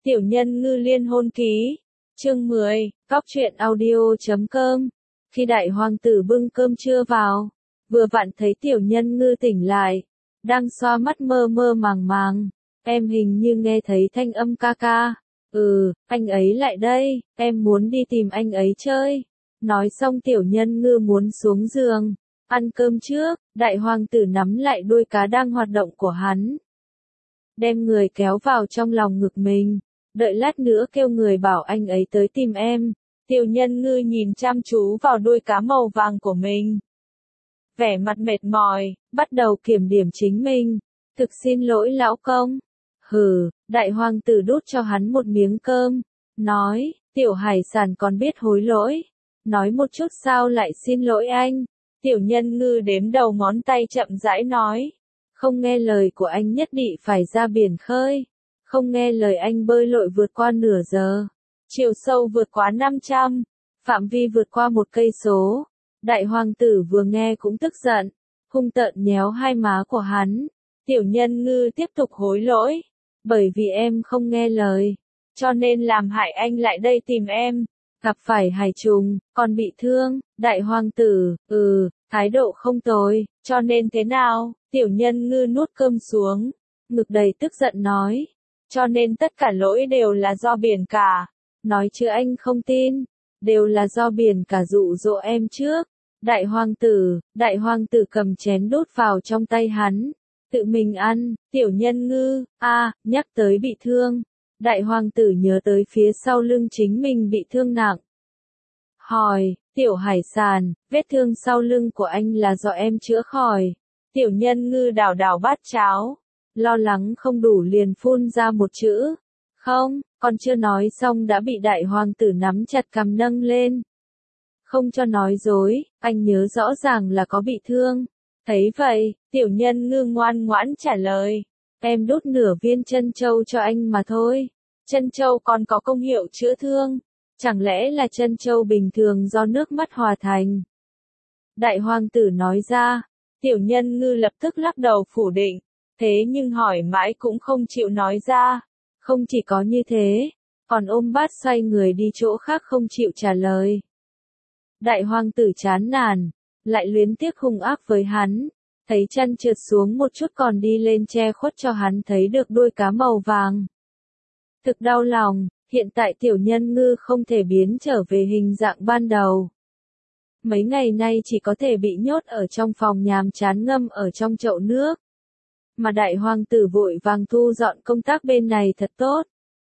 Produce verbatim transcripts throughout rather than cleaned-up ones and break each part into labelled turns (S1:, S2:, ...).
S1: Tiểu nhân ngư liên hôn ký. Chương mười, Cóc truyện audio chấm com. Khi đại hoàng tử bưng cơm trưa vào, vừa vặn thấy tiểu nhân ngư tỉnh lại, đang xoa mắt mơ mơ màng màng. Em hình như nghe thấy thanh âm ca ca. Ừ, anh ấy lại đây, em muốn đi tìm anh ấy chơi. Nói xong tiểu nhân ngư muốn xuống giường, ăn cơm trước, đại hoàng tử nắm lại đuôi cá đang hoạt động của hắn. Đem người kéo vào trong lòng ngực mình, đợi lát nữa kêu người bảo anh ấy tới tìm em. Tiểu nhân ngư nhìn chăm chú vào đuôi cá màu vàng của mình. Vẻ mặt mệt mỏi, bắt đầu kiểm điểm chính mình. Thực xin lỗi lão công. Hừ, đại hoàng tử đút cho hắn một miếng cơm. Nói, tiểu hải sản còn biết hối lỗi. Nói một chút sao lại xin lỗi anh. Tiểu nhân ngư đếm đầu ngón tay chậm rãi nói. Không nghe lời của anh nhất định phải ra biển khơi. Không nghe lời anh bơi lội vượt qua nửa giờ. Chiều sâu vượt quá năm trăm. Phạm vi vượt qua một cây số. Đại hoàng tử vừa nghe cũng tức giận. Hung tợn nhéo hai má của hắn. Tiểu nhân ngư tiếp tục hối lỗi. Bởi vì em không nghe lời. Cho nên làm hại anh lại đây tìm em. Gặp phải hải trùng, còn bị thương. Đại hoàng tử, ừ, thái độ không tồi. Cho nên thế nào? Tiểu nhân ngư nuốt cơm xuống. Ngực đầy tức giận nói. Cho nên tất cả lỗi đều là do biển cả. Nói chứ anh không tin. Đều là do biển cả dụ dỗ em trước. Đại hoàng tử, đại hoàng tử cầm chén đút vào trong tay hắn. Tự mình ăn, tiểu nhân ngư, a à, nhắc tới bị thương. Đại hoàng tử nhớ tới phía sau lưng chính mình bị thương nặng. Hỏi, tiểu hải sản, vết thương sau lưng của anh là do em chữa khỏi. Tiểu nhân ngư đảo đảo bát cháo. Lo lắng không đủ liền phun ra một chữ. Không, còn chưa nói xong đã bị đại hoàng tử nắm chặt cằm nâng lên. Không cho nói dối, anh nhớ rõ ràng là có bị thương. Thấy vậy, tiểu nhân ngư ngoan ngoãn trả lời. Em đút nửa viên trân châu cho anh mà thôi. Trân châu còn có công hiệu chữa thương. Chẳng lẽ là trân châu bình thường do nước mắt hòa thành? Đại hoàng tử nói ra. Tiểu nhân ngư lập tức lắc đầu phủ định. Thế nhưng hỏi mãi cũng không chịu nói ra. Không chỉ có như thế, còn ôm bát xoay người đi chỗ khác không chịu trả lời. Đại hoàng tử chán nản, lại luyến tiếc hung ác với hắn. Thấy chân trượt xuống một chút còn đi lên che khuất cho hắn thấy được đuôi cá màu vàng. Thực đau lòng, hiện tại tiểu nhân ngư không thể biến trở về hình dạng ban đầu. Mấy ngày nay chỉ có thể bị nhốt ở trong phòng nhàm chán ngâm ở trong chậu nước. Mà đại hoàng tử vội vàng thu dọn công tác bên này thật tốt.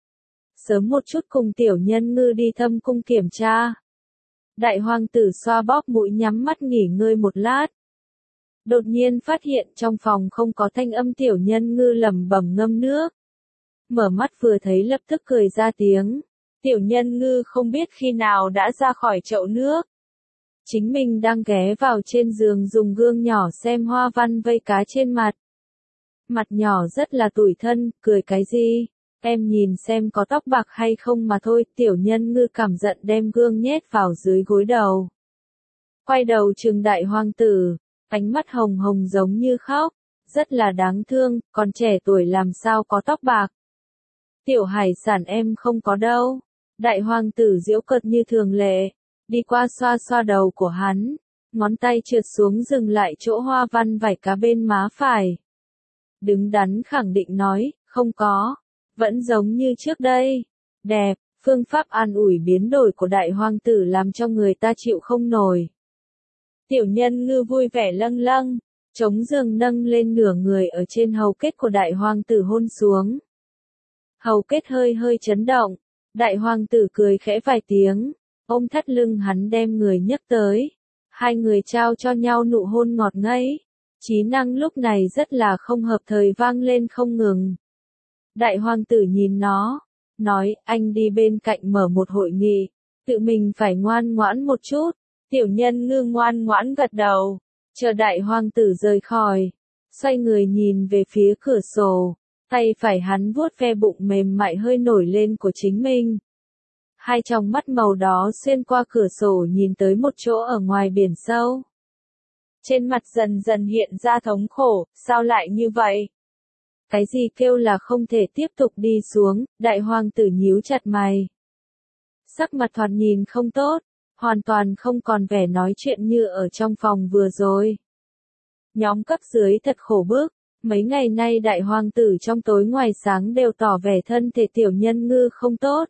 S1: Sớm một chút cùng tiểu nhân ngư đi thâm cung kiểm tra. Đại hoàng tử xoa bóp mũi nhắm mắt nghỉ ngơi một lát. Đột nhiên phát hiện trong phòng không có thanh âm tiểu nhân ngư lẩm bẩm ngâm nước. Mở mắt vừa thấy lập tức cười ra tiếng. Tiểu nhân ngư không biết khi nào đã ra khỏi chậu nước. Chính mình đang ghé vào trên giường dùng gương nhỏ xem hoa văn vây cá trên mặt. Mặt nhỏ rất là tủi thân, cười cái gì? Em nhìn xem có tóc bạc hay không mà thôi. Tiểu nhân ngư cảm giận đem gương nhét vào dưới gối đầu. Quay đầu trừng đại hoàng tử, ánh mắt hồng hồng giống như khóc. Rất là đáng thương, còn trẻ tuổi làm sao có tóc bạc. Tiểu hải sản em không có đâu. Đại hoàng tử giễu cợt như thường lệ. Đi qua xoa xoa đầu của hắn. Ngón tay trượt xuống dừng lại chỗ hoa văn vảy cá bên má phải. Đứng đắn khẳng định nói, không có. Vẫn giống như trước đây. Đẹp, phương pháp an ủi biến đổi của đại hoàng tử làm cho người ta chịu không nổi. Tiểu nhân ngư vui vẻ lâng lâng, chống giường nâng lên nửa người ở trên hầu kết của đại hoàng tử hôn xuống. Hầu kết hơi hơi chấn động, đại hoàng tử cười khẽ vài tiếng, ôm thắt lưng hắn đem người nhấc tới. Hai người trao cho nhau nụ hôn ngọt ngấy. Chí năng lúc này rất là không hợp thời vang lên không ngừng. Đại hoàng tử nhìn nó, nói anh đi bên cạnh mở một hội nghị, tự mình phải ngoan ngoãn một chút. Tiểu nhân ngư ngoan ngoãn gật đầu, chờ đại hoàng tử rời khỏi, xoay người nhìn về phía cửa sổ, tay phải hắn vuốt ve bụng mềm mại hơi nổi lên của chính mình. Hai tròng mắt màu đó xuyên qua cửa sổ nhìn tới một chỗ ở ngoài biển sâu. Trên mặt dần dần hiện ra thống khổ, sao lại như vậy? Cái gì kêu là không thể tiếp tục đi xuống, đại hoàng tử nhíu chặt mày. Sắc mặt thoạt nhìn không tốt, hoàn toàn không còn vẻ nói chuyện như ở trong phòng vừa rồi. Nhóm cấp dưới thật khổ bức, mấy ngày nay đại hoàng tử trong tối ngoài sáng đều tỏ vẻ thân thể tiểu nhân ngư không tốt.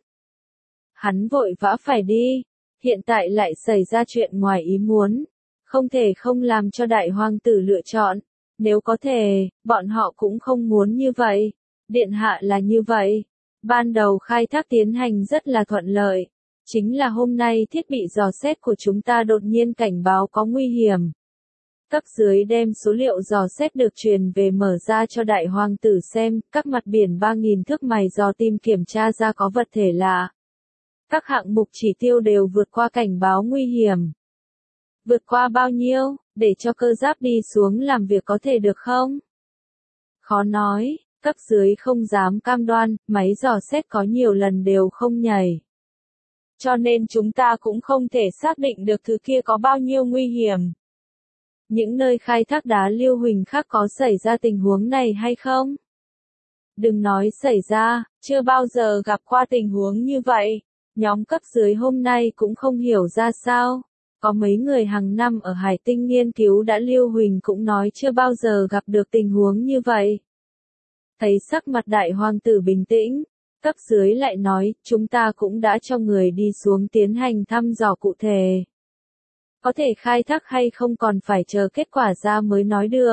S1: Hắn vội vã phải đi, hiện tại lại xảy ra chuyện ngoài ý muốn, không thể không làm cho đại hoàng tử lựa chọn, nếu có thể, bọn họ cũng không muốn như vậy, điện hạ là như vậy. Ban đầu khai thác tiến hành rất là thuận lợi, chính là hôm nay thiết bị dò xét của chúng ta đột nhiên cảnh báo có nguy hiểm. Cấp dưới đem số liệu dò xét được truyền về mở ra cho đại hoàng tử xem, các mặt biển ba nghìn thước mày dò tìm kiểm tra ra có vật thể lạ. Các hạng mục chỉ tiêu đều vượt qua cảnh báo nguy hiểm. Vượt qua bao nhiêu, để cho cơ giáp đi xuống làm việc có thể được không? Khó nói, cấp dưới không dám cam đoan, máy dò xét có nhiều lần đều không nhảy. Cho nên chúng ta cũng không thể xác định được thứ kia có bao nhiêu nguy hiểm. Những nơi khai thác đá lưu huỳnh khác có xảy ra tình huống này hay không? Đừng nói xảy ra, chưa bao giờ gặp qua tình huống như vậy. Nhóm cấp dưới hôm nay cũng không hiểu ra sao. Có mấy người hàng năm ở Hải Tinh nghiên cứu đã lưu huỳnh cũng nói chưa bao giờ gặp được tình huống như vậy. Thấy sắc mặt đại hoàng tử bình tĩnh, cấp dưới lại nói, chúng ta cũng đã cho người đi xuống tiến hành thăm dò cụ thể. Có thể khai thác hay không còn phải chờ kết quả ra mới nói được.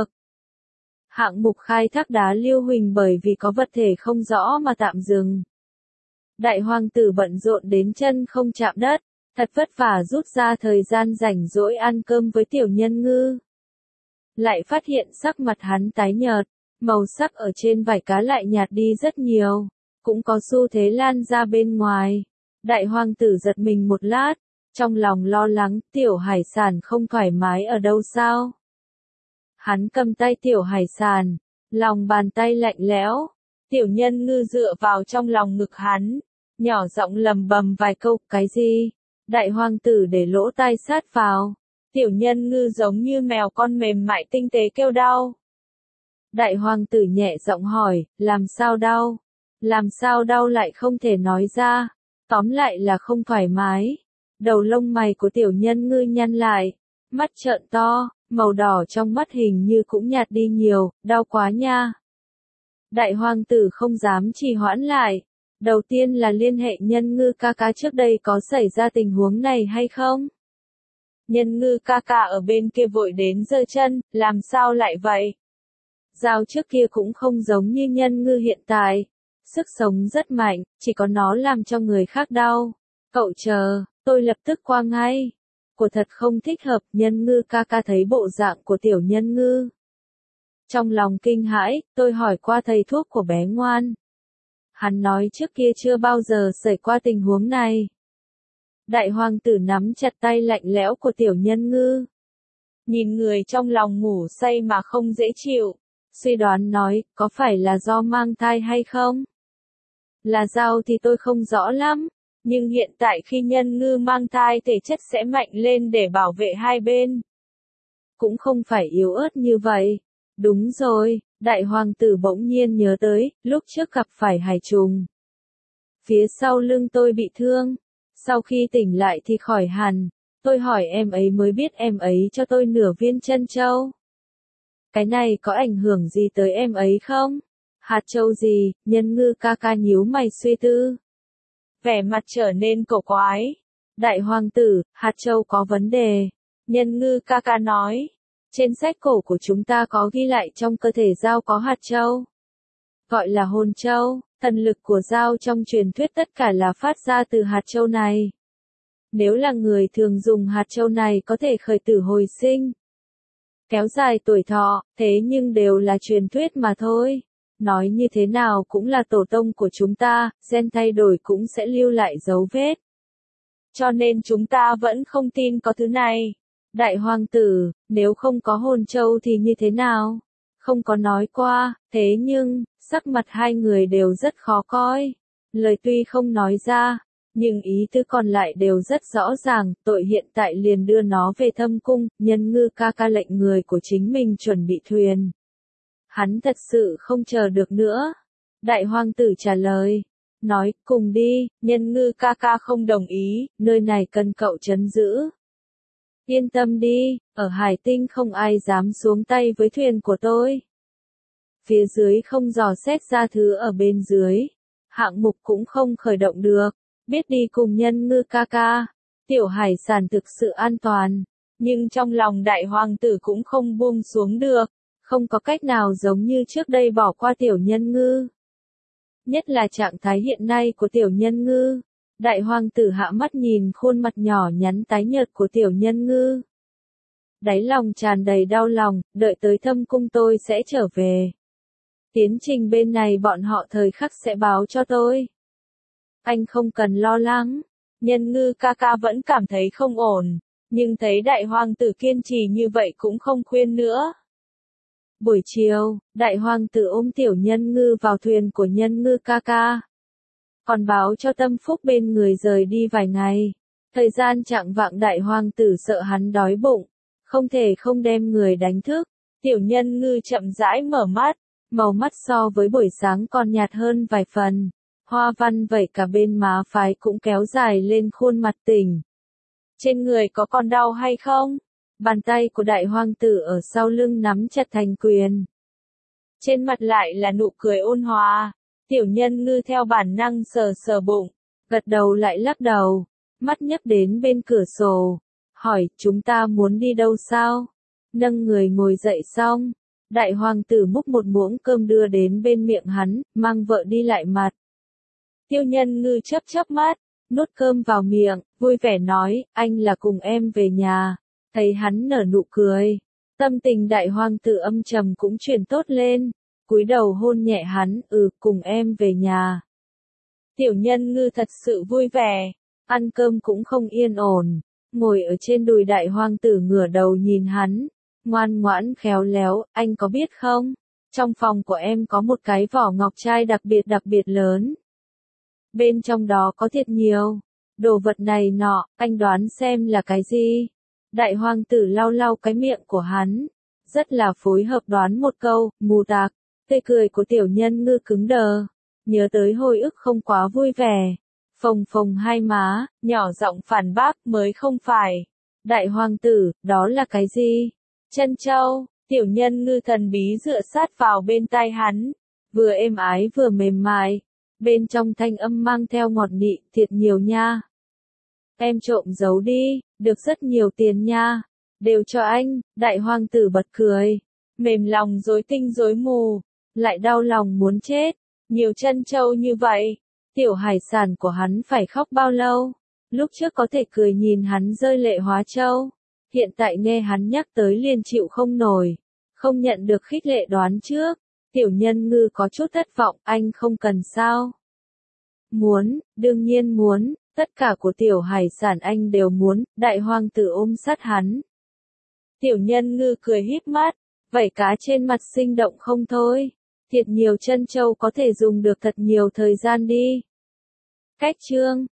S1: Hạng mục khai thác đá lưu huỳnh bởi vì có vật thể không rõ mà tạm dừng. Đại hoàng tử bận rộn đến chân không chạm đất, thật vất vả rút ra thời gian rảnh rỗi ăn cơm với tiểu nhân ngư. Lại phát hiện sắc mặt hắn tái nhợt, màu sắc ở trên vảy cá lại nhạt đi rất nhiều, cũng có xu thế lan ra bên ngoài. Đại hoàng tử giật mình một lát, trong lòng lo lắng, tiểu hải sản không thoải mái ở đâu sao? Hắn cầm tay tiểu hải sản, lòng bàn tay lạnh lẽo, tiểu nhân ngư dựa vào trong lòng ngực hắn, nhỏ giọng lầm bầm vài câu, cái gì? Đại hoàng tử để lỗ tai sát vào, tiểu nhân ngư giống như mèo con mềm mại tinh tế kêu đau. Đại hoàng tử nhẹ giọng hỏi, làm sao đau? Làm sao đau lại không thể nói ra, tóm lại là không thoải mái. Đầu lông mày của tiểu nhân ngư nhăn lại, mắt trợn to, màu đỏ trong mắt hình như cũng nhạt đi nhiều, đau quá nha. Đại hoàng tử không dám trì hoãn lại, đầu tiên là liên hệ nhân ngư ca ca trước đây có xảy ra tình huống này hay không? Nhân ngư ca ca ở bên kia vội đến giơ chân, làm sao lại vậy? Dao trước kia cũng không giống như nhân ngư hiện tại, sức sống rất mạnh, chỉ có nó làm cho người khác đau. Cậu chờ, tôi lập tức qua ngay. Của thật không thích hợp, nhân ngư ca ca thấy bộ dạng của tiểu nhân ngư. Trong lòng kinh hãi, tôi hỏi qua thầy thuốc của bé ngoan. Hắn nói trước kia chưa bao giờ xảy qua tình huống này. Đại hoàng tử nắm chặt tay lạnh lẽo của tiểu nhân ngư. Nhìn người trong lòng ngủ say mà không dễ chịu. Suy đoán nói, có phải là do mang thai hay không? Là sao thì tôi không rõ lắm. Nhưng hiện tại khi nhân ngư mang thai thể chất sẽ mạnh lên để bảo vệ hai bên. Cũng không phải yếu ớt như vậy. Đúng rồi, đại hoàng tử bỗng nhiên nhớ tới, lúc trước gặp phải hải trùng. Phía sau lưng tôi bị thương. Sau khi tỉnh lại thì khỏi hẳn. Tôi hỏi em ấy mới biết em ấy cho tôi nửa viên trân châu. Cái này có ảnh hưởng gì tới em ấy không? Hạt châu gì? Nhân ngư ca ca nhíu mày suy tư. Vẻ mặt trở nên cổ quái. Đại hoàng tử, hạt châu có vấn đề. Nhân ngư ca ca nói. Trên sách cổ của chúng ta có ghi lại trong cơ thể dao có hạt châu. Gọi là hồn châu, thần lực của dao trong truyền thuyết tất cả là phát ra từ hạt châu này. Nếu là người thường dùng hạt châu này có thể khởi tử hồi sinh. Kéo dài tuổi thọ, thế nhưng đều là truyền thuyết mà thôi. Nói như thế nào cũng là tổ tông của chúng ta, gen thay đổi cũng sẽ lưu lại dấu vết. Cho nên chúng ta vẫn không tin có thứ này. Đại hoàng tử, nếu không có hồn châu thì như thế nào? Không có nói qua, thế nhưng, sắc mặt hai người đều rất khó coi. Lời tuy không nói ra, nhưng ý tứ còn lại đều rất rõ ràng, tội hiện tại liền đưa nó về thâm cung, nhân ngư ca ca lệnh người của chính mình chuẩn bị thuyền. Hắn thật sự không chờ được nữa. Đại hoàng tử trả lời, nói, cùng đi, nhân ngư ca ca không đồng ý, nơi này cần cậu trấn giữ. Yên tâm đi, ở Hải Tinh không ai dám xuống tay với thuyền của tôi. Phía dưới không dò xét ra thứ ở bên dưới. Hạng mục cũng không khởi động được. Biết đi cùng nhân ngư ca ca. Tiểu hải sản thực sự an toàn. Nhưng trong lòng đại hoàng tử cũng không buông xuống được. Không có cách nào giống như trước đây bỏ qua tiểu nhân ngư. Nhất là trạng thái hiện nay của tiểu nhân ngư. Đại hoàng tử hạ mắt nhìn khuôn mặt nhỏ nhắn tái nhợt của tiểu nhân ngư. Đáy lòng tràn đầy đau lòng, đợi tới thâm cung tôi sẽ trở về. Tiến trình bên này bọn họ thời khắc sẽ báo cho tôi. Anh không cần lo lắng. Nhân ngư ca ca vẫn cảm thấy không ổn, nhưng thấy đại hoàng tử kiên trì như vậy cũng không khuyên nữa. Buổi chiều, đại hoàng tử ôm tiểu nhân ngư vào thuyền của nhân ngư ca ca. Còn báo cho Tâm Phúc bên người rời đi vài ngày. Thời gian chạng vạng đại hoàng tử sợ hắn đói bụng, không thể không đem người đánh thức. Tiểu nhân ngư chậm rãi mở mắt, màu mắt so với buổi sáng còn nhạt hơn vài phần. Hoa văn vẩy cả bên má phái cũng kéo dài lên khuôn mặt tỉnh. Trên người có còn đau hay không? Bàn tay của đại hoàng tử ở sau lưng nắm chặt thành quyền. Trên mặt lại là nụ cười ôn hòa. Tiểu nhân ngư theo bản năng sờ sờ bụng, gật đầu lại lắc đầu, mắt nhấp đến bên cửa sổ, hỏi chúng ta muốn đi đâu sao? Nâng người ngồi dậy xong, đại hoàng tử múc một muỗng cơm đưa đến bên miệng hắn, mang vợ đi lại mặt. Tiểu nhân ngư chớp chớp mắt, nuốt cơm vào miệng, vui vẻ nói, anh là cùng em về nhà. Thấy hắn nở nụ cười, tâm tình đại hoàng tử âm trầm cũng chuyển tốt lên. Cúi đầu hôn nhẹ hắn, ừ, cùng em về nhà. Tiểu nhân ngư thật sự vui vẻ, ăn cơm cũng không yên ổn, ngồi ở trên đùi đại hoàng tử ngửa đầu nhìn hắn, ngoan ngoãn khéo léo, anh có biết không? Trong phòng của em có một cái vỏ ngọc trai đặc biệt đặc biệt lớn. Bên trong đó có thiệt nhiều, đồ vật này nọ, anh đoán xem là cái gì? Đại hoàng tử lau lau cái miệng của hắn, rất là phối hợp đoán một câu, mù tạc. Tê cười của tiểu nhân ngư cứng đờ, nhớ tới hồi ức không quá vui vẻ. Phồng phồng hai má, nhỏ giọng phản bác mới không phải. Đại hoàng tử, đó là cái gì? Chân châu, tiểu nhân ngư thần bí dựa sát vào bên tai hắn, vừa êm ái vừa mềm mại. Bên trong thanh âm mang theo ngọt nị, thiệt nhiều nha. Em trộm giấu đi, được rất nhiều tiền nha. Đều cho anh, đại hoàng tử bật cười. Mềm lòng rối tinh rối mù. Lại đau lòng muốn chết, nhiều chân châu như vậy, tiểu hải sản của hắn phải khóc bao lâu, lúc trước có thể cười nhìn hắn rơi lệ hóa châu, hiện tại nghe hắn nhắc tới liền chịu không nổi, không nhận được khích lệ đoán trước, tiểu nhân ngư có chút thất vọng, anh không cần sao? Muốn, đương nhiên muốn, tất cả của tiểu hải sản anh đều muốn, đại hoàng tử ôm sát hắn. Tiểu nhân ngư cười híp mắt, vảy cá trên mặt sinh động không thôi. Thiệt nhiều chân châu có thể dùng được thật nhiều thời gian đi. Cách chương